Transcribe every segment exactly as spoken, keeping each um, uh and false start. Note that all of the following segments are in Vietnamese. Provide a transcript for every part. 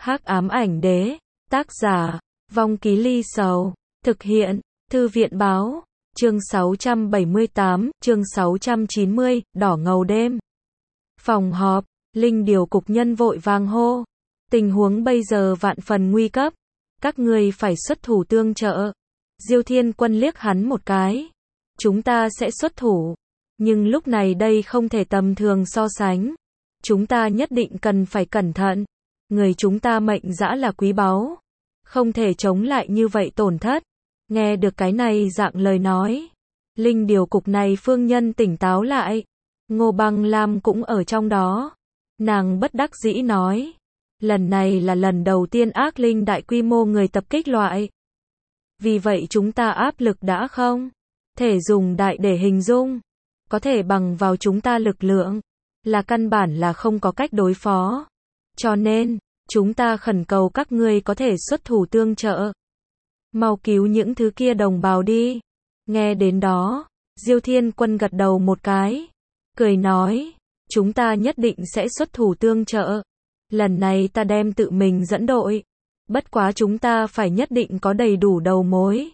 Hắc ám ảnh đế, tác giả, Vong Ký Ly Sầu, thực hiện, Thư viện báo, chương sáu trăm bảy mươi tám, chương sáu trăm chín mươi, đỏ ngầu đêm. Phòng họp, Linh điều cục nhân vội vàng hô. Tình huống bây giờ vạn phần nguy cấp. Các ngươi phải xuất thủ tương trợ. Diêu Thiên Quân liếc hắn một cái. Chúng ta sẽ xuất thủ. Nhưng lúc này đây không thể tầm thường so sánh. Chúng ta nhất định cần phải cẩn thận. Người chúng ta mệnh dã là quý báu. Không thể chống lại như vậy tổn thất. Nghe được cái này dạng lời nói. Linh điều cục này phương nhân tỉnh táo lại. Ngô Băng Lam cũng ở trong đó. Nàng bất đắc dĩ nói. Lần này là lần đầu tiên ác linh đại quy mô người tập kích loại. Vì vậy chúng ta áp lực đã không thể dùng đại để hình dung. Có thể bằng vào chúng ta lực lượng. Là căn bản là không có cách đối phó. Cho nên, chúng ta khẩn cầu các ngươi có thể xuất thủ tương trợ. Mau cứu những thứ kia đồng bào đi. Nghe đến đó, Diêu Thiên Quân gật đầu một cái. Cười nói, chúng ta nhất định sẽ xuất thủ tương trợ. Lần này ta đem tự mình dẫn đội. Bất quá chúng ta phải nhất định có đầy đủ đầu mối.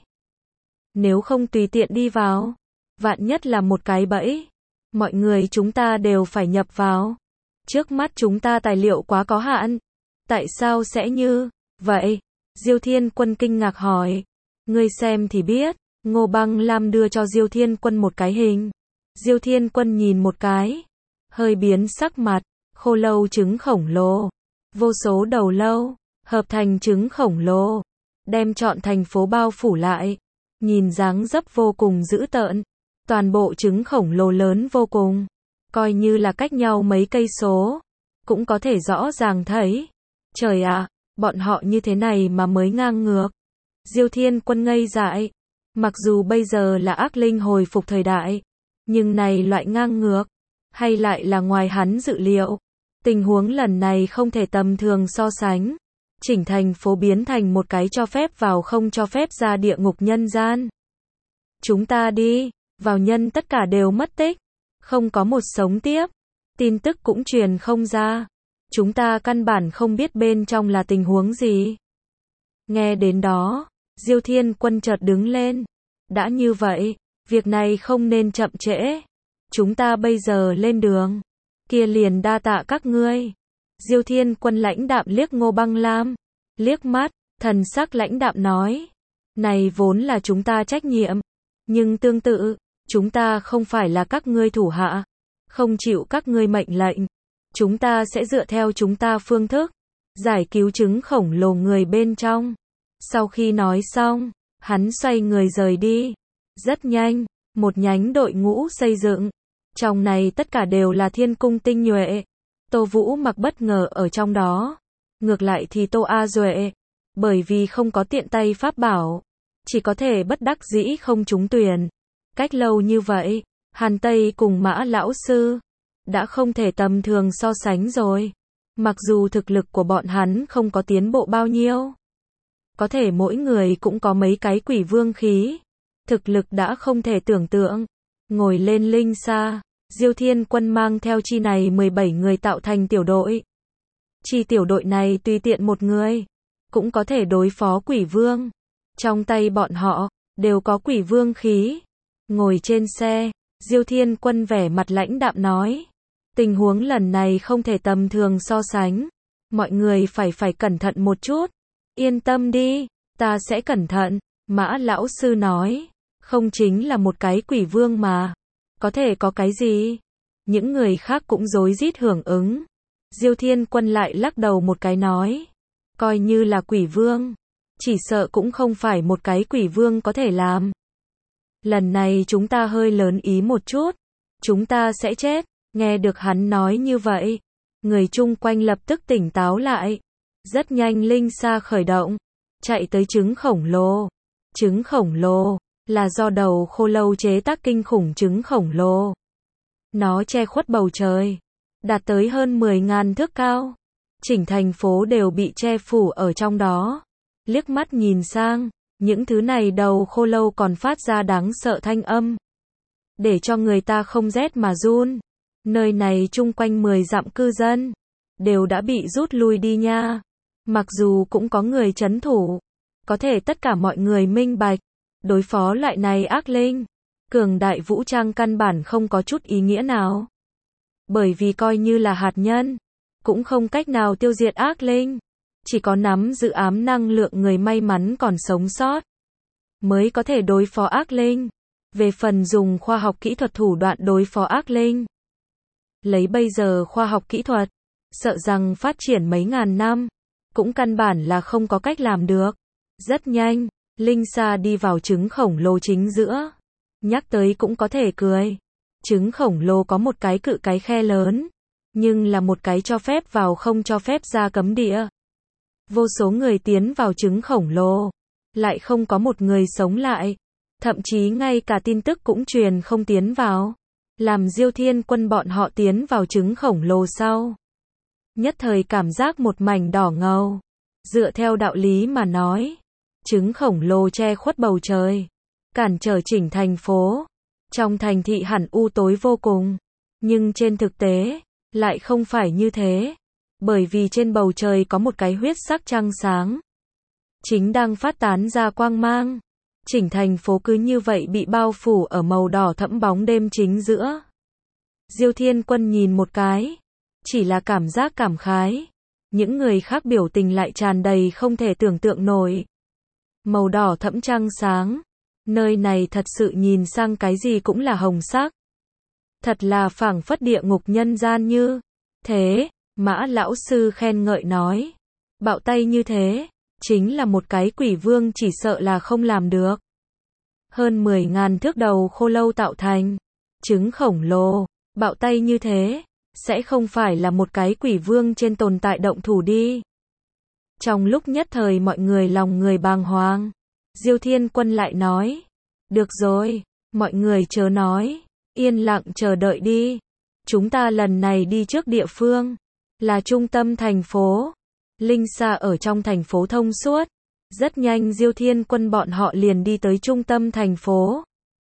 Nếu không tùy tiện đi vào. Vạn nhất là một cái bẫy. Mọi người chúng ta đều phải nhập vào. Trước mắt chúng ta tài liệu quá có hạn. Tại sao sẽ như vậy? Diêu Thiên Quân kinh ngạc hỏi. Ngươi xem thì biết. Ngô Băng Lam đưa cho Diêu Thiên Quân một cái hình. Diêu Thiên Quân nhìn một cái. Hơi biến sắc mặt. Khô lâu trứng khổng lồ. Vô số đầu lâu. Hợp thành trứng khổng lồ. Đem trọn thành phố bao phủ lại. Nhìn dáng dấp vô cùng dữ tợn. Toàn bộ trứng khổng lồ lớn vô cùng. Coi như là cách nhau mấy cây số. Cũng có thể rõ ràng thấy. Trời ạ, bọn họ như thế này mà mới ngang ngược. Diêu Thiên Quân ngây dại. Mặc dù bây giờ là ác linh hồi phục thời đại. Nhưng này loại ngang ngược. Hay lại là ngoài hắn dự liệu. Tình huống lần này không thể tầm thường so sánh. Chỉnh thành phố biến thành một cái cho phép vào không cho phép ra địa ngục nhân gian. Chúng ta đi. Vào nhân tất cả đều mất tích. Không có một sống tiếp. Tin tức cũng truyền không ra. Chúng ta căn bản không biết bên trong là tình huống gì. Nghe đến đó, Diêu Thiên Quân chợt đứng lên. Đã như vậy, việc này không nên chậm trễ. Chúng ta bây giờ lên đường. Kia liền đa tạ các ngươi. Diêu Thiên Quân lãnh đạm liếc Ngô Băng Lam. Liếc mắt, thần sắc lãnh đạm nói. Này vốn là chúng ta trách nhiệm. Nhưng tương tự, chúng ta không phải là các ngươi thủ hạ. Không chịu các ngươi mệnh lệnh. Chúng ta sẽ dựa theo chúng ta phương thức. Giải cứu trứng khổng lồ người bên trong. Sau khi nói xong, hắn xoay người rời đi. Rất nhanh, một nhánh đội ngũ xây dựng. Trong này tất cả đều là thiên cung tinh nhuệ. Tô Vũ Mặc bất ngờ ở trong đó. Ngược lại thì Tô A Duệ. Bởi vì không có tiện tay pháp bảo. Chỉ có thể bất đắc dĩ không trúng tuyển. Cách lâu như vậy, Hàn Tây cùng Mã Lão Sư. Đã không thể tầm thường so sánh rồi. Mặc dù thực lực của bọn hắn không có tiến bộ bao nhiêu. Có thể mỗi người cũng có mấy cái quỷ vương khí. Thực lực đã không thể tưởng tượng. Ngồi lên linh xa. Diêu Thiên Quân mang theo chi này mười bảy người tạo thành tiểu đội. Chi tiểu đội này tùy tiện một người. Cũng có thể đối phó quỷ vương. Trong tay bọn họ, đều có quỷ vương khí. Ngồi trên xe, Diêu Thiên Quân vẻ mặt lãnh đạm nói. Tình huống lần này không thể tầm thường so sánh. Mọi người phải phải cẩn thận một chút. Yên tâm đi, ta sẽ cẩn thận. Mã Lão Sư nói. Không chính là một cái quỷ vương mà. Có thể có cái gì? Những người khác cũng rối rít hưởng ứng. Diêu Thiên Quân lại lắc đầu một cái nói. Coi như là quỷ vương. Chỉ sợ cũng không phải một cái quỷ vương có thể làm. Lần này chúng ta hơi lớn ý một chút. Chúng ta sẽ chết. Nghe được hắn nói như vậy. Người chung quanh lập tức tỉnh táo lại. Rất nhanh linh xa khởi động. Chạy tới trứng khổng lồ. Trứng khổng lồ. Là do đầu khô lâu chế tác kinh khủng trứng khổng lồ. Nó che khuất bầu trời. Đạt tới hơn mười ngàn thước cao. Chỉnh thành phố đều bị che phủ ở trong đó. Liếc mắt nhìn sang. Những thứ này đầu khô lâu còn phát ra đáng sợ thanh âm. Để cho người ta không rét mà run. Nơi này chung quanh mười dặm cư dân. Đều đã bị rút lui đi nha. Mặc dù cũng có người trấn thủ, có thể tất cả mọi người minh bạch, đối phó loại này ác linh, cường đại vũ trang căn bản không có chút ý nghĩa nào. Bởi vì coi như là hạt nhân, cũng không cách nào tiêu diệt ác linh, chỉ có nắm giữ ám năng lượng người may mắn còn sống sót, mới có thể đối phó ác linh. Về phần dùng khoa học kỹ thuật thủ đoạn đối phó ác linh, lấy bây giờ khoa học kỹ thuật, sợ rằng phát triển mấy ngàn năm, cũng căn bản là không có cách làm được. Rất nhanh, Linh Sa đi vào trứng khổng lồ chính giữa. Nhắc tới cũng có thể cười. Trứng khổng lồ có một cái cự cái khe lớn, nhưng là một cái cho phép vào không cho phép ra cấm địa. Vô số người tiến vào trứng khổng lồ, lại không có một người sống lại. Thậm chí ngay cả tin tức cũng truyền không tiến vào. Làm Diêu Thiên Quân bọn họ tiến vào trứng khổng lồ sau, nhất thời cảm giác một mảnh đỏ ngầu. Dựa theo đạo lý mà nói, trứng khổng lồ che khuất bầu trời, cản trở chỉnh thành phố. Trong thành thị hẳn u tối vô cùng. Nhưng trên thực tế, lại không phải như thế. Bởi vì trên bầu trời có một cái huyết sắc trăng sáng, chính đang phát tán ra quang mang. Chỉnh thành phố cứ như vậy bị bao phủ ở màu đỏ thẫm bóng đêm chính giữa. Diêu Thiên Quân nhìn một cái, chỉ là cảm giác cảm khái. Những người khác biểu tình lại tràn đầy không thể tưởng tượng nổi. Màu đỏ thẫm trăng sáng, nơi này thật sự nhìn sang cái gì cũng là hồng sắc. Thật là phảng phất địa ngục nhân gian như thế. Mã lão sư khen ngợi nói, bạo tay như thế, chính là một cái quỷ vương chỉ sợ là không làm được. Hơn mười ngàn thước đầu khô lâu tạo thành, trứng khổng lồ, bạo tay như thế, sẽ không phải là một cái quỷ vương trên tồn tại động thủ đi. Trong lúc nhất thời mọi người lòng người bàng hoàng, Diêu Thiên Quân lại nói, được rồi, mọi người chớ nói, yên lặng chờ đợi đi. Chúng ta lần này đi trước địa phương, là trung tâm thành phố. Linh Sa ở trong thành phố thông suốt. Rất nhanh Diêu Thiên Quân bọn họ liền đi tới trung tâm thành phố.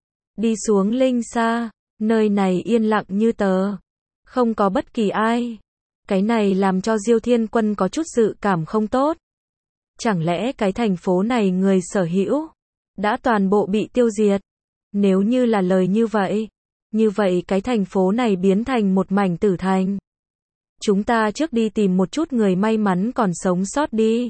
Đi xuống Linh Sa, nơi này yên lặng như tờ, không có bất kỳ ai. Cái này làm cho Diêu Thiên Quân có chút dự cảm không tốt. Chẳng lẽ cái thành phố này người sở hữu đã toàn bộ bị tiêu diệt? Nếu như là lời như vậy, như vậy cái thành phố này biến thành một mảnh tử thành. Chúng ta trước đi tìm một chút người may mắn còn sống sót đi.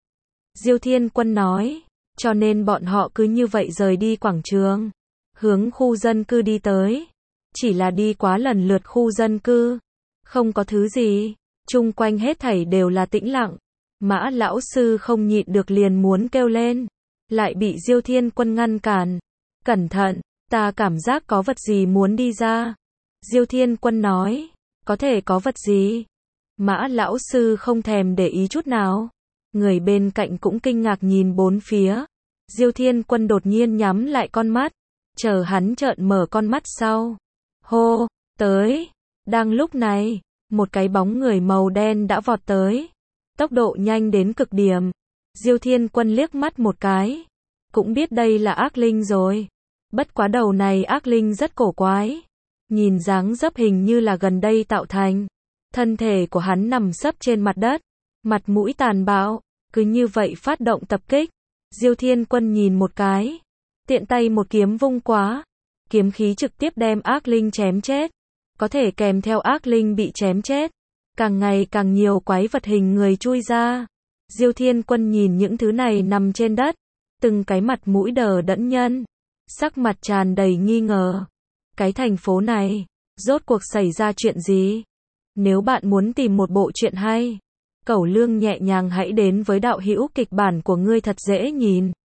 Diêu Thiên Quân nói, cho nên bọn họ cứ như vậy rời đi quảng trường, hướng khu dân cư đi tới. Chỉ là đi quá lần lượt khu dân cư, không có thứ gì, chung quanh hết thảy đều là tĩnh lặng. Mã lão sư không nhịn được liền muốn kêu lên, lại bị Diêu Thiên Quân ngăn cản. Cẩn thận, ta cảm giác có vật gì muốn đi ra. Diêu Thiên Quân nói, có thể có vật gì? Mã lão sư không thèm để ý chút nào. Người bên cạnh cũng kinh ngạc nhìn bốn phía. Diêu Thiên Quân đột nhiên nhắm lại con mắt, chờ hắn trợn mở con mắt sau. Hô, tới. Đang lúc này, một cái bóng người màu đen đã vọt tới. Tốc độ nhanh đến cực điểm. Diêu Thiên Quân liếc mắt một cái, cũng biết đây là ác linh rồi. Bất quá đầu này ác linh rất cổ quái. Nhìn dáng dấp hình như là gần đây tạo thành. Thân thể của hắn nằm sấp trên mặt đất, mặt mũi tàn bạo, cứ như vậy phát động tập kích. Diêu Thiên Quân nhìn một cái, tiện tay một kiếm vung quá, kiếm khí trực tiếp đem ác linh chém chết. Có thể kèm theo ác linh bị chém chết, càng ngày càng nhiều quái vật hình người chui ra. Diêu Thiên Quân nhìn những thứ này nằm trên đất, từng cái mặt mũi đờ đẫn nhân, sắc mặt tràn đầy nghi ngờ. Cái thành phố này, rốt cuộc xảy ra chuyện gì? Nếu bạn muốn tìm một bộ truyện hay, Cẩu Lương nhẹ nhàng hãy đến với đạo hữu kịch bản của ngươi thật dễ nhìn.